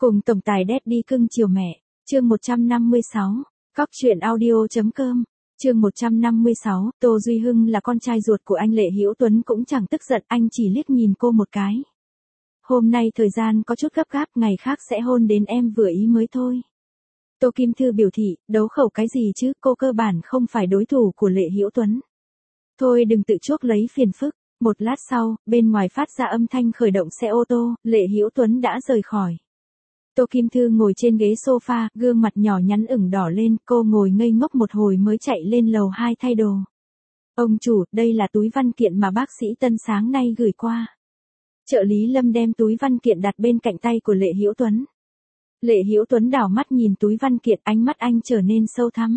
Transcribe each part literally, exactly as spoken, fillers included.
Cùng tổng tài Daddy cưng chiều mẹ, chương một trăm năm mươi sáu, cóc truyện audio.com, chương một trăm năm mươi sáu, Tô Duy Hưng là con trai ruột của anh Lệ Hữu Tuấn cũng chẳng tức giận, anh chỉ liếc nhìn cô một cái. Hôm nay thời gian có chút gấp gáp, ngày khác sẽ hôn đến em vừa ý mới thôi. Tô Kim Thư biểu thị, đấu khẩu cái gì chứ, cô cơ bản không phải đối thủ của Lệ Hữu Tuấn. Thôi đừng tự chuốc lấy phiền phức. Một lát sau, bên ngoài phát ra âm thanh khởi động xe ô tô, Lệ Hữu Tuấn đã rời khỏi. Tô Kim Thư ngồi trên ghế sofa, gương mặt nhỏ nhắn ửng đỏ lên, cô ngồi ngây ngốc một hồi mới chạy lên lầu hai thay đồ. Ông chủ, đây là túi văn kiện mà bác sĩ Tân sáng nay gửi qua. Trợ lý Lâm đem túi văn kiện đặt bên cạnh tay của Lệ Hữu Tuấn. Lệ Hữu Tuấn đảo mắt nhìn túi văn kiện, ánh mắt anh trở nên sâu thắm.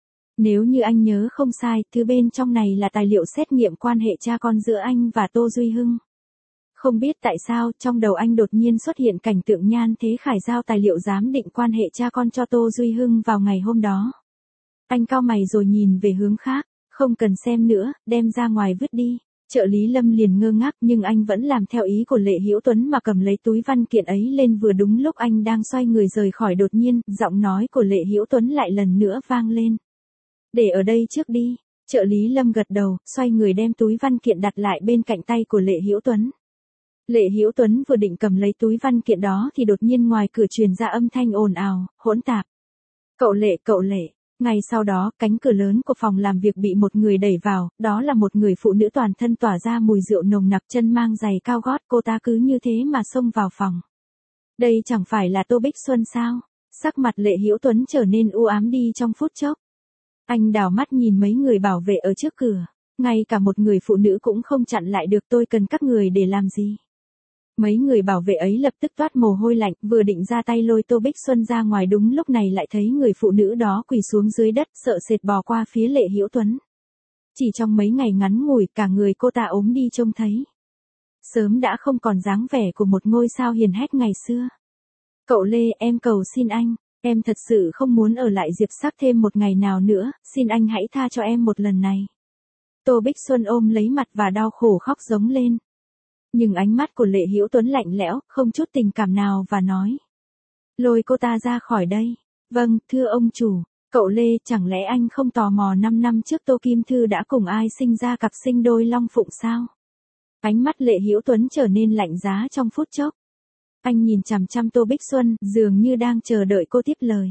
Nếu như anh nhớ không sai, thứ bên trong này là tài liệu xét nghiệm quan hệ cha con giữa anh và Tô Duy Hưng. Không biết tại sao, trong đầu anh đột nhiên xuất hiện cảnh tượng Nhan Thế Khải giao tài liệu giám định quan hệ cha con cho Tô Duy Hưng vào ngày hôm đó. Anh cau mày rồi nhìn về hướng khác, không cần xem nữa, đem ra ngoài vứt đi. Trợ lý Lâm liền ngơ ngác nhưng anh vẫn làm theo ý của Lệ Hữu Tuấn mà cầm lấy túi văn kiện ấy lên. Vừa đúng lúc anh đang xoay người rời khỏi, đột nhiên, giọng nói của Lệ Hữu Tuấn lại lần nữa vang lên. Để ở đây trước đi. Trợ lý Lâm gật đầu, xoay người đem túi văn kiện đặt lại bên cạnh tay của Lệ Hữu Tuấn. Lệ Hữu Tuấn vừa định cầm lấy túi văn kiện đó thì đột nhiên ngoài cửa truyền ra âm thanh ồn ào, hỗn tạp. Cậu Lệ, cậu Lệ. Ngay sau đó, cánh cửa lớn của phòng làm việc bị một người đẩy vào, đó là một người phụ nữ toàn thân tỏa ra mùi rượu nồng nặc, chân mang giày cao gót, cô ta cứ như thế mà xông vào phòng. Đây chẳng phải là Tô Bích Xuân sao? Sắc mặt Lệ Hữu Tuấn trở nên u ám đi trong phút chốc. Anh đảo mắt nhìn mấy người bảo vệ ở trước cửa, ngay cả một người phụ nữ cũng không chặn lại được. Tôi cần các người để làm gì? Mấy người bảo vệ ấy lập tức toát mồ hôi lạnh, vừa định ra tay lôi Tô Bích Xuân ra ngoài, đúng lúc này lại thấy người phụ nữ đó quỳ xuống dưới đất, sợ sệt bò qua phía Lệ Hữu Tuấn. Chỉ trong mấy ngày ngắn ngủi, cả người cô ta ốm đi trông thấy. Sớm đã không còn dáng vẻ của một ngôi sao hiền hách ngày xưa. Cậu Lê, em cầu xin anh, em thật sự không muốn ở lại Diệp Sắc thêm một ngày nào nữa, xin anh hãy tha cho em một lần này. Tô Bích Xuân ôm lấy mặt và đau khổ khóc giống lên. Nhưng ánh mắt của Lệ Hữu Tuấn lạnh lẽo, không chút tình cảm nào và nói. Lôi cô ta ra khỏi đây. Vâng, thưa ông chủ. Cậu Lê, chẳng lẽ anh không tò mò năm năm trước Tô Kim Thư đã cùng ai sinh ra cặp sinh đôi long phụng sao? Ánh mắt Lệ Hữu Tuấn trở nên lạnh giá trong phút chốc. Anh nhìn chằm chằm Tô Bích Xuân, dường như đang chờ đợi cô tiếp lời.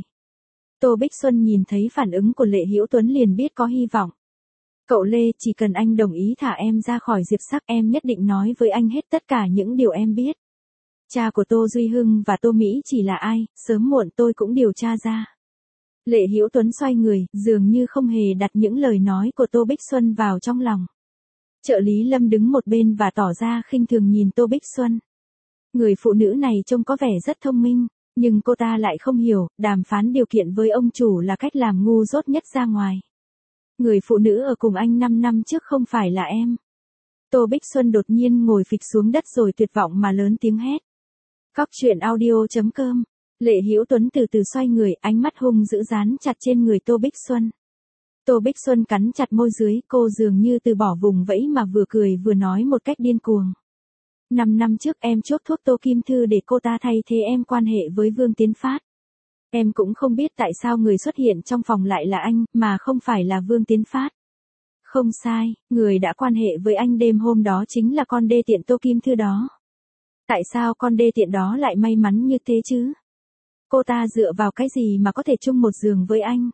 Tô Bích Xuân nhìn thấy phản ứng của Lệ Hữu Tuấn liền biết có hy vọng. Cậu Lê, chỉ cần anh đồng ý thả em ra khỏi Diệp Sắc, em nhất định nói với anh hết tất cả những điều em biết. Cha của Tô Duy Hưng và Tô Mỹ chỉ là ai, sớm muộn tôi cũng điều tra ra. Lệ Hữu Tuấn xoay người, dường như không hề đặt những lời nói của Tô Bích Xuân vào trong lòng. Trợ lý Lâm đứng một bên và tỏ ra khinh thường nhìn Tô Bích Xuân. Người phụ nữ này trông có vẻ rất thông minh, nhưng cô ta lại không hiểu, đàm phán điều kiện với ông chủ là cách làm ngu dốt nhất ra ngoài. Người phụ nữ ở cùng anh năm năm trước không phải là em. Tô Bích Xuân đột nhiên ngồi phịch xuống đất rồi tuyệt vọng mà lớn tiếng hét. Cóc truyện audio.com. Lệ Hữu Tuấn từ từ xoay người, ánh mắt hung dữ dán chặt trên người Tô Bích Xuân. Tô Bích Xuân cắn chặt môi dưới, cô dường như từ bỏ vùng vẫy mà vừa cười vừa nói một cách điên cuồng. Năm năm trước em chốt thuốc Tô Kim Thư để cô ta thay thế em quan hệ với Vương Tiến Phát. Em cũng không biết tại sao người xuất hiện trong phòng lại là anh, mà không phải là Vương Tiến Phát. Không sai, người đã quan hệ với anh đêm hôm đó chính là con đê tiện Tô Kim Thư đó. Tại sao con đê tiện đó lại may mắn như thế chứ? Cô ta dựa vào cái gì mà có thể chung một giường với anh?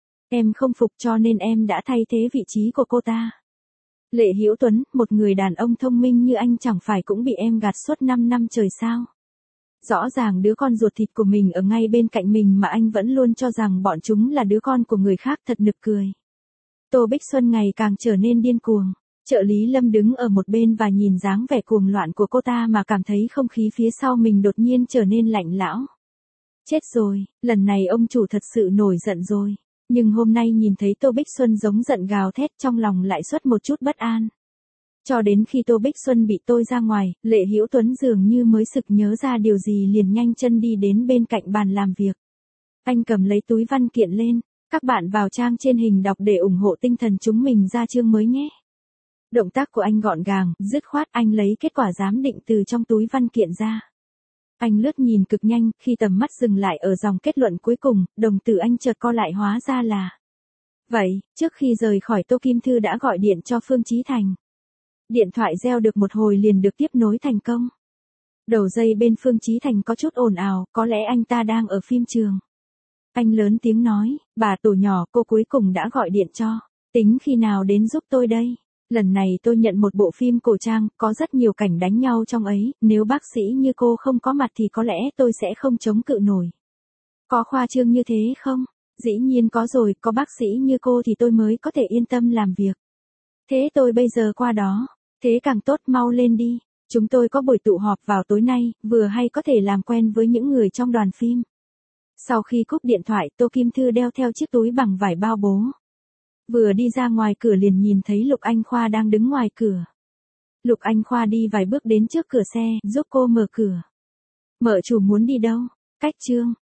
Em không phục cho nên em đã thay thế vị trí của cô ta. Lệ Hữu Tuấn, một người đàn ông thông minh như anh chẳng phải cũng bị em gạt suốt năm năm trời sao? Rõ ràng đứa con ruột thịt của mình ở ngay bên cạnh mình mà anh vẫn luôn cho rằng bọn chúng là đứa con của người khác, thật nực cười. Tô Bích Xuân ngày càng trở nên điên cuồng. Trợ lý Lâm đứng ở một bên và nhìn dáng vẻ cuồng loạn của cô ta mà cảm thấy không khí phía sau mình đột nhiên trở nên lạnh lẽo. Chết rồi, lần này ông chủ thật sự nổi giận rồi. Nhưng hôm nay nhìn thấy Tô Bích Xuân giống giận gào thét, trong lòng lại xuất một chút bất an. Cho đến khi Tô Bích Xuân bị tôi ra ngoài, Lệ Hữu Tuấn dường như mới sực nhớ ra điều gì liền nhanh chân đi đến bên cạnh bàn làm việc. Anh cầm lấy túi văn kiện lên, các bạn vào trang trên hình đọc để ủng hộ tinh thần chúng mình ra chương mới nhé. Động tác của anh gọn gàng, dứt khoát, anh lấy kết quả giám định từ trong túi văn kiện ra. Anh lướt nhìn cực nhanh, khi tầm mắt dừng lại ở dòng kết luận cuối cùng, đồng tử anh chợt co lại hóa ra là. Vậy, trước khi rời khỏi Tô Kim Thư đã gọi điện cho Phương Chí Thành. Điện thoại reo được một hồi liền được tiếp nối thành công. Đầu dây bên Phương Chí Thành có chút ồn ào, có lẽ anh ta đang ở phim trường. Anh lớn tiếng nói, bà tổ nhỏ cô cuối cùng đã gọi điện cho. Tính khi nào đến giúp tôi đây? Lần này tôi nhận một bộ phim cổ trang, có rất nhiều cảnh đánh nhau trong ấy, nếu bác sĩ như cô không có mặt thì có lẽ tôi sẽ không chống cự nổi. Có khoa trương như thế không? Dĩ nhiên có rồi, có bác sĩ như cô thì tôi mới có thể yên tâm làm việc. Thế tôi bây giờ qua đó. Thế càng tốt, mau lên đi. Chúng tôi có buổi tụ họp vào tối nay, vừa hay có thể làm quen với những người trong đoàn phim. Sau khi cúp điện thoại, Tô Kim Thư đeo theo chiếc túi bằng vải bao bố. Vừa đi ra ngoài cửa liền nhìn thấy Lục Anh Khoa đang đứng ngoài cửa. Lục Anh Khoa đi vài bước đến trước cửa xe, giúp cô mở cửa. Mợ chủ muốn đi đâu? Cách Trương,